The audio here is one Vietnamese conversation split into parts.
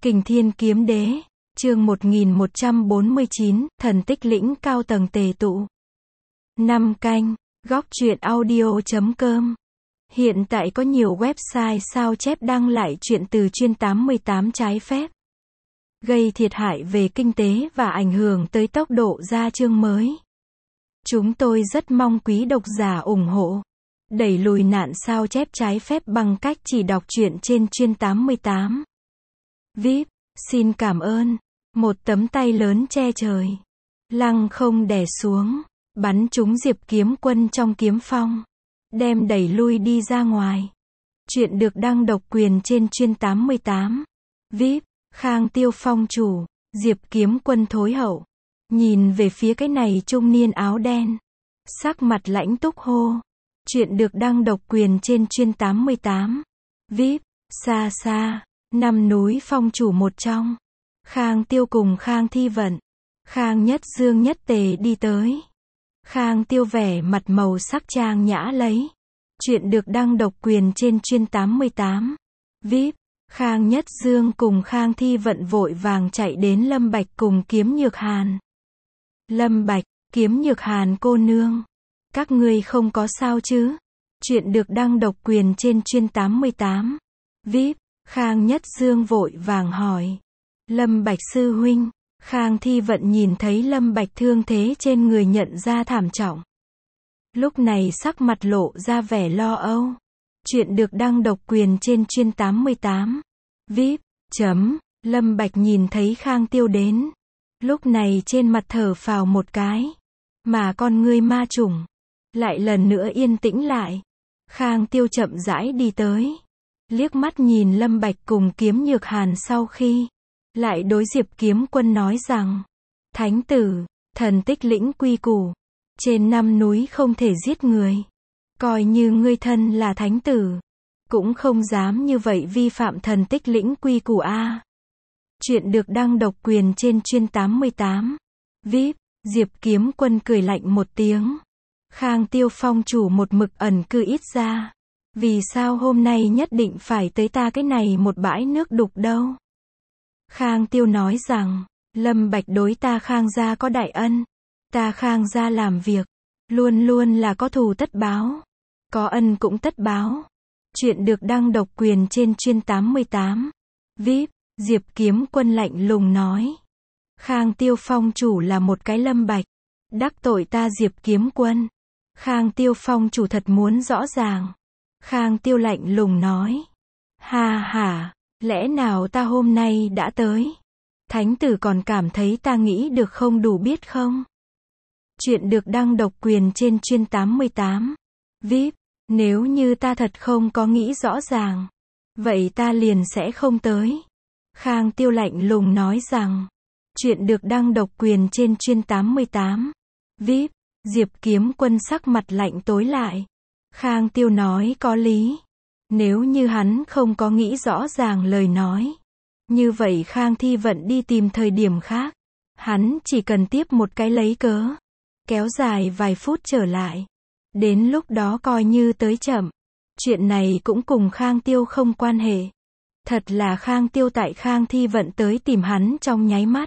Kình Thiên Kiếm Đế, chương 1149, thần tích lĩnh cao tầng tề tụ. 5 canh, góc truyện audio.com. Hiện tại có nhiều website sao chép đăng lại truyện từ chuyên 88 trái phép, gây thiệt hại về kinh tế và ảnh hưởng tới tốc độ ra chương mới. Chúng tôi rất mong quý độc giả ủng hộ, đẩy lùi nạn sao chép trái phép bằng cách chỉ đọc truyện trên chuyên 88. VIP, xin cảm ơn. Một tấm tay lớn che trời, lăng không đè xuống, bắn trúng Diệp Kiếm Quân trong kiếm phong, đem đẩy lui đi ra ngoài. Chuyện được đăng độc quyền trên chuyên 88. VIP, Khang Tiêu phong chủ, Diệp Kiếm Quân thối hậu, nhìn về phía cái này trung niên áo đen, sắc mặt lãnh túc hô. Chuyện được đăng độc quyền trên chuyên 88. VIP, xa xa, năm núi phong chủ một trong, Khang Tiêu cùng Khang Thi Vận, Khang Nhất Dương nhất tề đi tới. Khang Tiêu vẻ mặt màu sắc trang nhã lấy. Chuyện được đăng độc quyền trên chuyên 88. VIP, Khang Nhất Dương cùng Khang Thi Vận vội vàng chạy đến Lâm Bạch cùng Kiếm Nhược Hàn. Lâm Bạch, Kiếm Nhược Hàn cô nương, các ngươi không có sao chứ? Chuyện được đăng độc quyền trên chuyên 88. VIP, Khang Nhất Dương vội vàng hỏi. Lâm Bạch sư huynh. Khang Thi Vận nhìn thấy Lâm Bạch thương thế trên người nhận ra thảm trọng, lúc này sắc mặt lộ ra vẻ lo âu. Chuyện được đăng độc quyền trên chuyên 88. VIP, Lâm Bạch nhìn thấy Khang Tiêu đến, lúc này trên mặt thở phào một cái, mà con ngươi ma trùng lại lần nữa yên tĩnh lại. Khang Tiêu chậm rãi đi tới, liếc mắt nhìn Lâm Bạch cùng Kiếm Nhược Hàn, sau khi lại đối Diệp Kiếm Quân nói rằng: Thánh tử, thần tích lĩnh quy củ, trên 5 núi không thể giết người. Coi như ngươi thân là thánh tử, cũng không dám như vậy vi phạm thần tích lĩnh quy củ a. Chuyện được đăng độc quyền trên chuyên 88. VIP, Diệp Kiếm Quân cười lạnh một tiếng. Khang Tiêu phong chủ một mực ẩn cư ít ra, vì sao hôm nay nhất định phải tới ta cái này một bãi nước đục đâu? Khang Tiêu nói rằng, Lâm Bạch đối ta Khang gia có đại ân, ta Khang gia làm việc luôn luôn là có thù tất báo, có ân cũng tất báo. Chuyện được đăng độc quyền trên chuyên 88. VIP, Diệp Kiếm Quân lạnh lùng nói. Khang Tiêu phong chủ là một cái Lâm Bạch đắc tội ta Diệp Kiếm Quân. Khang Tiêu phong chủ thật muốn rõ ràng. Khang Tiêu lạnh lùng nói. Ha ha, lẽ nào ta hôm nay đã tới, thánh tử còn cảm thấy ta nghĩ được không đủ biết không? Chuyện được đăng độc quyền trên chuyên 88. VIP, nếu như ta thật không có nghĩ rõ ràng, vậy ta liền sẽ không tới. Khang Tiêu lạnh lùng nói rằng. Chuyện được đăng độc quyền trên chuyên 88. VIP, Diệp Kiếm Quân sắc mặt lạnh tối lại. Khang Tiêu nói có lý. Nếu như hắn không có nghĩ rõ ràng lời nói, như vậy Khang Thi Vận đi tìm thời điểm khác, hắn chỉ cần tiếp một cái lấy cớ, kéo dài vài phút trở lại. Đến lúc đó coi như tới chậm. Chuyện này cũng cùng Khang Tiêu không quan hệ. Thật là Khang Tiêu tại Khang Thi Vận tới tìm hắn trong nháy mắt,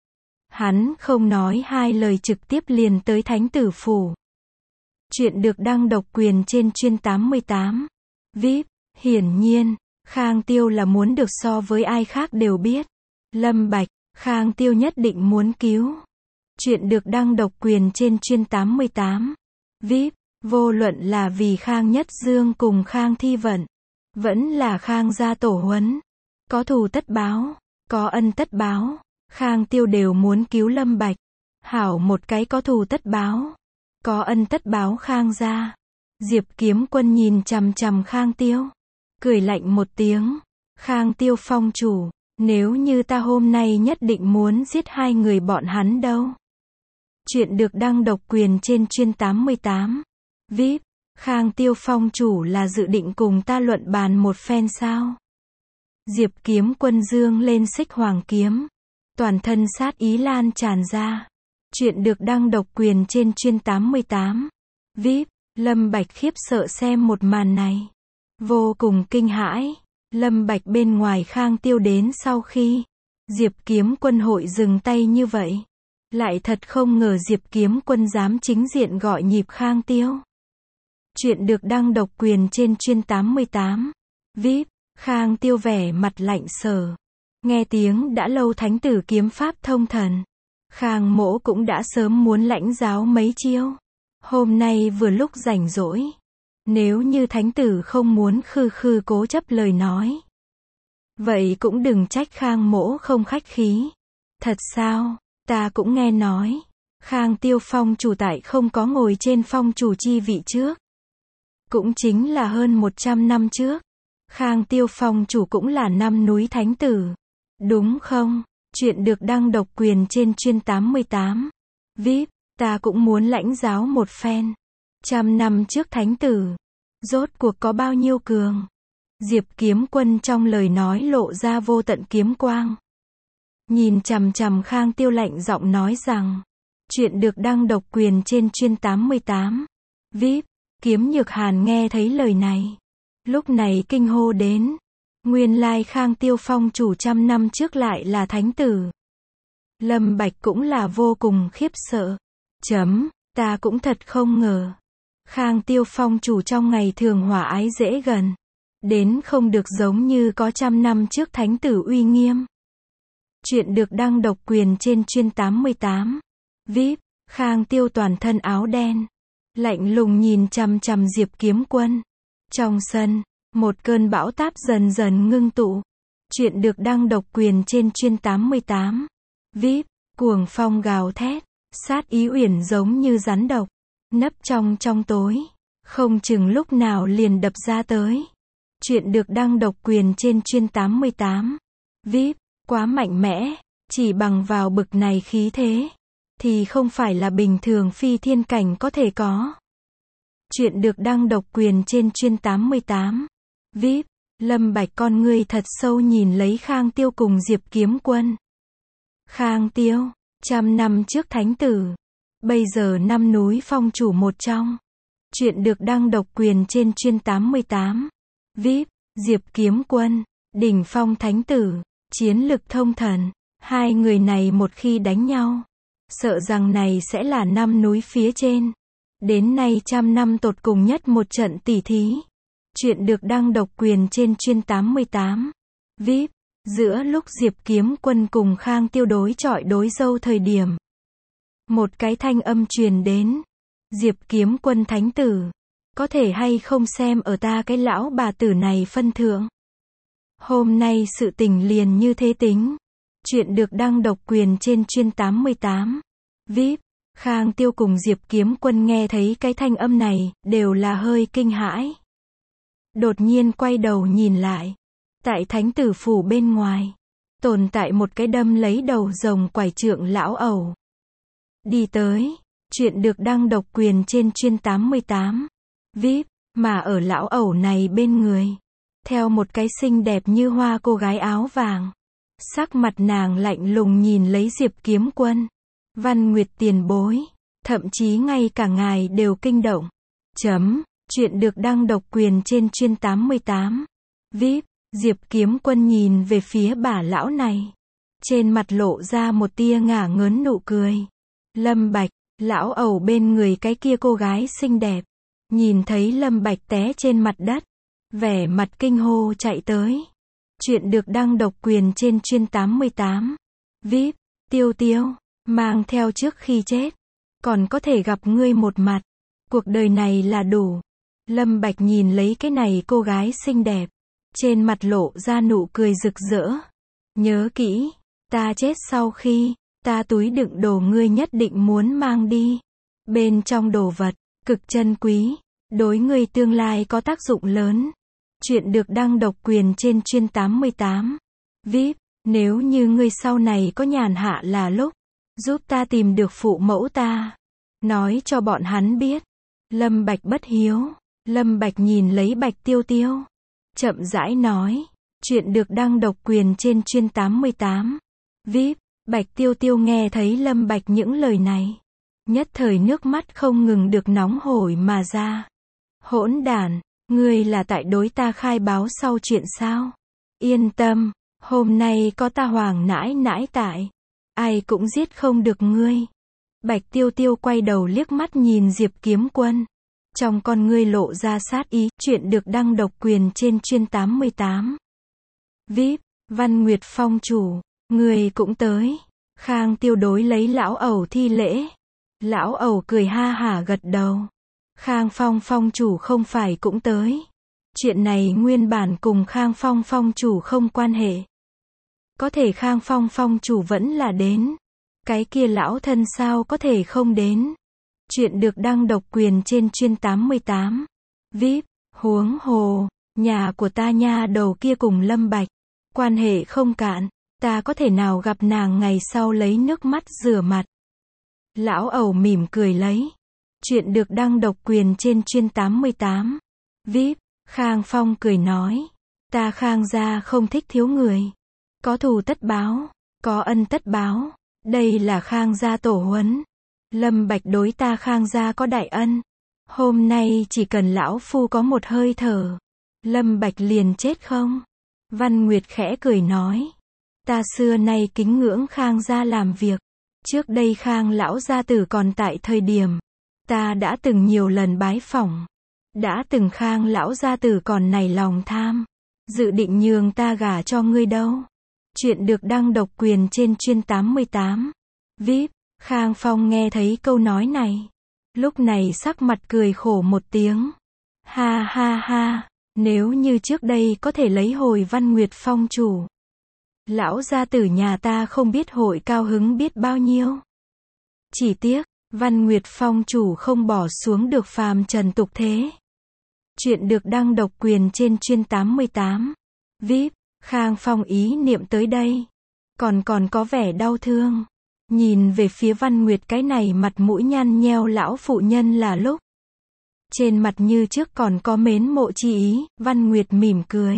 hắn không nói hai lời trực tiếp liền tới thánh tử phủ. Chuyện được đăng độc quyền trên chuyên 88. VIP, hiển nhiên, Khang Tiêu là muốn được so với ai khác đều biết. Lâm Bạch, Khang Tiêu nhất định muốn cứu. Chuyện được đăng độc quyền trên chuyên 88. VIP, vô luận là vì Khang Nhất Dương cùng Khang Thi Vận, vẫn là Khang gia tổ huấn, có thù tất báo, có ân tất báo, Khang Tiêu đều muốn cứu Lâm Bạch. Hảo một cái có thù tất báo, có ân tất báo Khang gia. Diệp Kiếm Quân nhìn chằm chằm Khang Tiêu, cười lạnh một tiếng. Khang Tiêu phong chủ, nếu như ta hôm nay nhất định muốn giết hai người bọn hắn đâu? Chuyện được đăng độc quyền trên chuyên 88. VIP, Khang Tiêu phong chủ là dự định cùng ta luận bàn một phen sao? Diệp Kiếm Quân dương lên xích hoàng kiếm, toàn thân sát ý lan tràn ra. Chuyện được đăng độc quyền trên chuyên 88. VIP, Lâm Bạch khiếp sợ xem một màn này, vô cùng kinh hãi. Lâm Bạch bên ngoài Khang Tiêu đến sau khi Diệp Kiếm Quân hội dừng tay như vậy. Lại thật không ngờ Diệp Kiếm Quân dám chính diện gọi nhịp Khang Tiêu. Chuyện được đăng độc quyền trên chuyên 88. VIP, Khang Tiêu vẻ mặt lạnh sờ. Nghe tiếng đã lâu thánh tử kiếm pháp thông thần. Khang Mỗ cũng đã sớm muốn lãnh giáo mấy chiêu. Hôm nay vừa lúc rảnh rỗi. Nếu như thánh tử không muốn khư cố chấp lời nói. Vậy cũng đừng trách Khang Mỗ không khách khí. Thật sao, ta cũng nghe nói. Khang Tiêu phong chủ tại không có ngồi trên phong chủ chi vị trước. Cũng chính là hơn 100 năm trước. Khang Tiêu phong chủ cũng là năm núi thánh tử. Đúng không? Chuyện được đăng độc quyền trên chuyên 88. VIP, ta cũng muốn lãnh giáo một phen. 100 năm trước thánh tử. Rốt cuộc có bao nhiêu cường? Diệp Kiếm Quân trong lời nói lộ ra vô tận kiếm quang. Nhìn chằm chằm Khang Tiêu lạnh giọng nói rằng. Chuyện được đăng độc quyền trên chuyên 88. VIP, Kiếm Nhược Hàn nghe thấy lời này. Lúc này kinh hô đến. Nguyên lai Khang Tiêu phong chủ 100 năm trước lại là thánh tử. Lâm Bạch cũng là vô cùng khiếp sợ. Ta cũng thật không ngờ. Khang Tiêu phong chủ trong ngày thường hòa ái dễ gần. Đến không được giống như có 100 năm trước thánh tử uy nghiêm. Chuyện được đăng độc quyền trên chuyên 88. VIP, Khang Tiêu toàn thân áo đen. Lạnh lùng nhìn chằm chằm Diệp Kiếm Quân. Trong sân, một cơn bão táp dần dần ngưng tụ. Chuyện được đăng độc quyền trên chuyên 88. VIP, cuồng phong gào thét. Sát ý uyển giống như rắn độc. Nấp trong tối. Không chừng lúc nào liền đập ra tới. Chuyện được đăng độc quyền trên chuyên 88. VIP, quá mạnh mẽ. Chỉ bằng vào bực này khí thế. Thì không phải là bình thường phi thiên cảnh có thể có. Chuyện được đăng độc quyền trên chuyên 88. VIP, Lâm Bạch con ngươi thật sâu nhìn lấy Khang Tiêu cùng Diệp Kiếm Quân. Khang Tiêu, 100 năm trước thánh tử. Bây giờ năm núi phong chủ một trong. Chuyện được đăng độc quyền trên chuyên 88. VIP, Diệp Kiếm Quân, đỉnh phong thánh tử, chiến lực thông thần. Hai người này một khi đánh nhau. Sợ rằng này sẽ là năm núi phía trên. Đến nay 100 năm tột cùng nhất một trận tỉ thí. Chuyện được đăng độc quyền trên chuyên 88. VIP, giữa lúc Diệp Kiếm Quân cùng Khang Tiêu đối chọi đối dâu thời điểm. Một cái thanh âm truyền đến. Diệp Kiếm Quân thánh tử. Có thể hay không xem ở ta cái lão bà tử này phân thượng. Hôm nay sự tình liền như thế tính. Chuyện được đăng độc quyền trên chuyên 88. VIP, Khang Tiêu cùng Diệp Kiếm Quân nghe thấy cái thanh âm này, đều là hơi kinh hãi. Đột nhiên quay đầu nhìn lại. Tại thánh tử phủ bên ngoài. Tồn tại một cái đâm lấy đầu rồng quải trượng lão ẩu. Đi tới. Chuyện được đăng độc quyền trên chuyên 88. VIP, mà ở lão ẩu này bên người. Theo một cái xinh đẹp như hoa cô gái áo vàng. Sắc mặt nàng lạnh lùng nhìn lấy Diệp Kiếm Quân. Văn Nguyệt tiền bối. Thậm chí ngay cả ngài đều kinh động. Chuyện được đăng độc quyền trên chuyên 88. VIP, Diệp Kiếm Quân nhìn về phía bà lão này. Trên mặt lộ ra một tia ngả ngớn nụ cười. Lâm Bạch, lão ẩu bên người cái kia cô gái xinh đẹp. Nhìn thấy Lâm Bạch té trên mặt đất. Vẻ mặt kinh hô chạy tới. Chuyện được đăng độc quyền trên chuyên 88. VIP, Tiêu Tiêu, mang theo trước khi chết. Còn có thể gặp ngươi một mặt. Cuộc đời này là đủ. Lâm Bạch nhìn lấy cái này cô gái xinh đẹp. Trên mặt lộ ra nụ cười rực rỡ. Nhớ kỹ, ta chết sau khi, ta túi đựng đồ ngươi nhất định muốn mang đi. Bên trong đồ vật, cực chân quý, đối ngươi tương lai có tác dụng lớn. Chuyện được đăng độc quyền trên chuyên 88. VIP, nếu như ngươi sau này có nhàn hạ là lúc, giúp ta tìm được phụ mẫu ta. Nói cho bọn hắn biết. Lâm Bạch bất hiếu. Lâm Bạch nhìn lấy Bạch Tiêu Tiêu. Chậm rãi nói. Chuyện được đăng độc quyền trên chuyên 88. VIP, Bạch Tiêu Tiêu nghe thấy Lâm Bạch những lời này. Nhất thời nước mắt không ngừng được nóng hổi mà ra. Hỗn đản, ngươi là tại đối ta khai báo sau chuyện sao? Yên tâm, hôm nay có ta Hoàng nãi nãi tại, ai cũng giết không được ngươi. Bạch Tiêu Tiêu quay đầu liếc mắt nhìn Diệp Kiếm Quân. Trong con ngươi lộ ra sát ý, chuyện được đăng độc quyền trên chuyên 88. VIP, Văn Nguyệt Phong chủ, người cũng tới. Khang Tiêu đối lấy lão ẩu thi lễ. Lão ẩu cười ha hả gật đầu. Khang Phong phong chủ không phải cũng tới. Chuyện này nguyên bản cùng Khang Phong phong chủ không quan hệ. Có thể Khang Phong phong chủ vẫn là đến. Cái kia lão thân sao có thể không đến. Chuyện được đăng độc quyền trên chuyên 88. VIP, huống hồ, nhà của ta nha đầu kia cùng Lâm Bạch. Quan hệ không cạn, ta có thể nào gặp nàng ngày sau lấy nước mắt rửa mặt. Lão ẩu mỉm cười lấy. Chuyện được đăng độc quyền trên chuyên 88. VIP, Khang Phong cười nói. Ta Khang gia không thích thiếu người. Có thù tất báo, có ân tất báo. Đây là Khang gia tổ huấn. Lâm Bạch đối ta Khang gia có đại ân. Hôm nay chỉ cần lão phu có một hơi thở, Lâm Bạch liền chết không? Văn Nguyệt khẽ cười nói. Ta xưa nay kính ngưỡng Khang gia làm việc. Trước đây Khang lão gia tử còn tại thời điểm, ta đã từng nhiều lần bái phỏng. Đã từng Khang lão gia tử còn nảy lòng tham, dự định nhường ta gả cho ngươi đâu. Chuyện được đăng độc quyền trên chuyên 88. VIP, Khang Phong nghe thấy câu nói này. Lúc này sắc mặt cười khổ một tiếng. Ha ha ha, nếu như trước đây có thể lấy hồi Văn Nguyệt Phong chủ. Lão gia tử nhà ta không biết hội cao hứng biết bao nhiêu. Chỉ tiếc, Văn Nguyệt Phong chủ không bỏ xuống được phàm trần tục thế. Chuyện được đăng độc quyền trên chuyên 88. VIP, Khang Phong ý niệm tới đây. Còn có vẻ đau thương. Nhìn về phía Văn Nguyệt cái này mặt mũi nhăn nheo lão phụ nhân là lúc. Trên mặt như trước còn có mến mộ chi ý, Văn Nguyệt mỉm cười.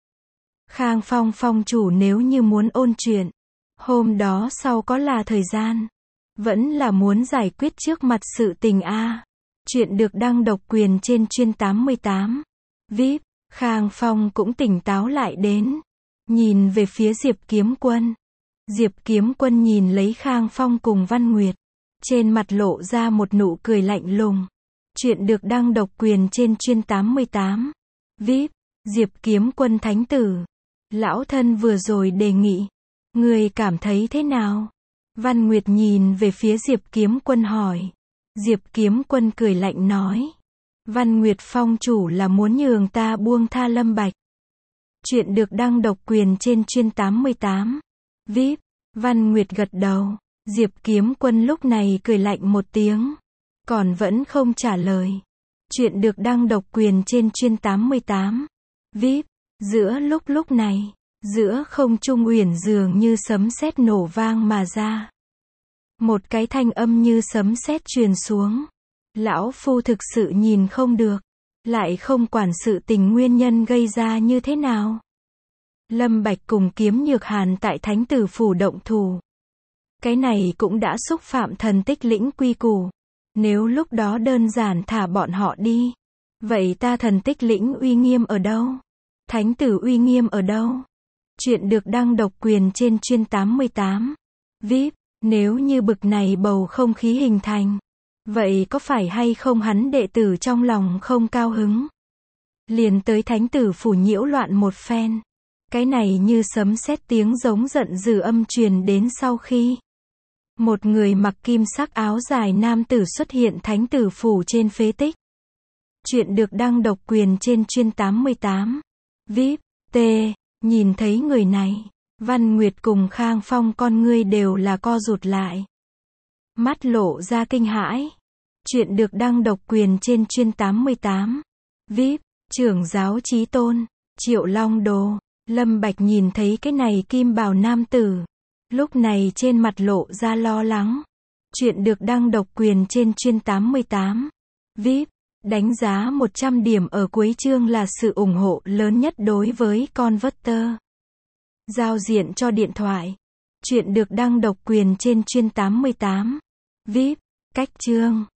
Khang Phong phong chủ nếu như muốn ôn chuyện, hôm đó sau có là thời gian. Vẫn là muốn giải quyết trước mặt sự tình a. Chuyện được đăng độc quyền trên chuyên 88. VIP, Khang Phong cũng tỉnh táo lại đến. Nhìn về phía Diệp Kiếm Quân. Diệp Kiếm Quân nhìn lấy Khang Phong cùng Văn Nguyệt. Trên mặt lộ ra một nụ cười lạnh lùng. Chuyện được đăng độc quyền trên chuyên 88. VIP, Diệp Kiếm Quân thánh tử. Lão thân vừa rồi đề nghị. Người cảm thấy thế nào? Văn Nguyệt nhìn về phía Diệp Kiếm Quân hỏi. Diệp Kiếm Quân cười lạnh nói. Văn Nguyệt Phong chủ là muốn nhường ta buông tha Lâm Bạch. Chuyện được đăng độc quyền trên chuyên 88. VIP, Văn Nguyệt gật đầu. Diệp Kiếm Quân lúc này cười lạnh một tiếng. Còn vẫn không trả lời. Chuyện được đăng độc quyền trên chuyên 88. VIP, giữa lúc này, giữa không trung uyển dường như sấm sét nổ vang mà ra. Một cái thanh âm như sấm sét truyền xuống. Lão phu thực sự nhìn không được. Lại không quản sự tình nguyên nhân gây ra như thế nào. Lâm Bạch cùng Kiếm Nhược Hàn tại Thánh Tử Phủ động thủ. Cái này cũng đã xúc phạm thần tích lĩnh quy củ. Nếu lúc đó đơn giản thả bọn họ đi. Vậy ta thần tích lĩnh uy nghiêm ở đâu? Thánh tử uy nghiêm ở đâu? Chuyện được đăng độc quyền trên chuyên 88. VIP, nếu như bực này bầu không khí hình thành. Vậy có phải hay không hắn đệ tử trong lòng không cao hứng? Liền tới Thánh Tử Phủ nhiễu loạn một phen. Cái này như sấm sét tiếng giống giận dữ âm truyền đến sau khi. Một người mặc kim sắc áo dài nam tử xuất hiện Thánh Tử Phủ trên phế tích. Chuyện được đăng độc quyền trên chuyên 88. VIP, T, nhìn thấy người này. Văn Nguyệt cùng Khang Phong con ngươi đều là co rụt lại. Mắt lộ ra kinh hãi. Chuyện được đăng độc quyền trên chuyên 88. VIP, trưởng giáo Chí Tôn, Triệu Long Đồ. Lâm Bạch nhìn thấy cái này kim bào nam tử. Lúc này trên mặt lộ ra lo lắng. Chuyện được đăng độc quyền trên chuyên 88. VIP, đánh giá 100 điểm ở cuối chương là sự ủng hộ lớn nhất đối với Converter. Giao diện cho điện thoại. Chuyện được đăng độc quyền trên chuyên 88. VIP, cách chương.